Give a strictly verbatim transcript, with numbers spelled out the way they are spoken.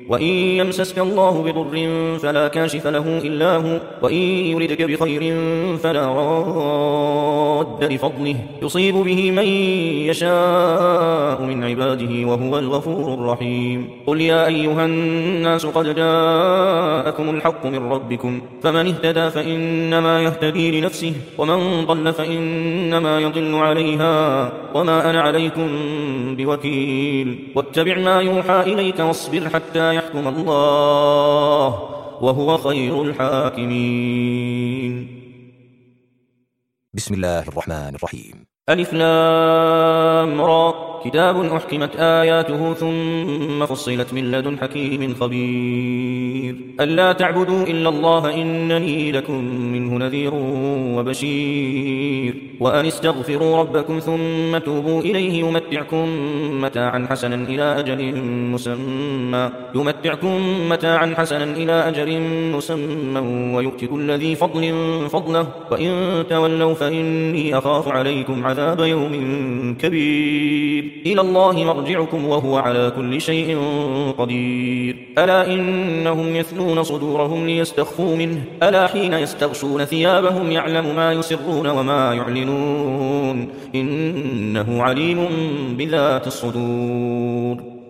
وإن يمسسك الله بضر فلا كاشف له إلا هو، وإن يردك بخير فلا راد لفضله يصيب به من يشاء من عباده وهو الغفور الرحيم. قل يا أيها الناس قد جاءكم الحق من ربكم، فمن اهتدى فإنما يهتدي لنفسه، ومن ضل فإنما يضل عليها، وما أنا عليكم بوكيل. واتبع ما يوحى إليك واصبر حتى يحكم الله وهو خير الحاكمين. بسم الله الرحمن الرحيم. ألف لام را كتاب أحكمت آياته ثم فصلت من لدن حكيم خبير. ألا تعبدوا إلا الله إنني لكم منه نذير وبشير. وأن استغفروا ربكم ثم توبوا إليه يمتعكم متاعا حسنا إلى أجل مسمى يمتعكم متاعا حسنا إلى أجل مسمى ويؤتي كل ذي فضل فضله، وإن تولوا فإني أخاف عليكم عذاب يوم كبير. إلى الله مرجعكم وهو على كل شيء قدير. ألا إنهم يثنون صدورهم ليستخفوا منه، ألا حين يستغشون ثيابهم يعلم ما يسرون وما يعلنون، إنه عليم بذات الصدور.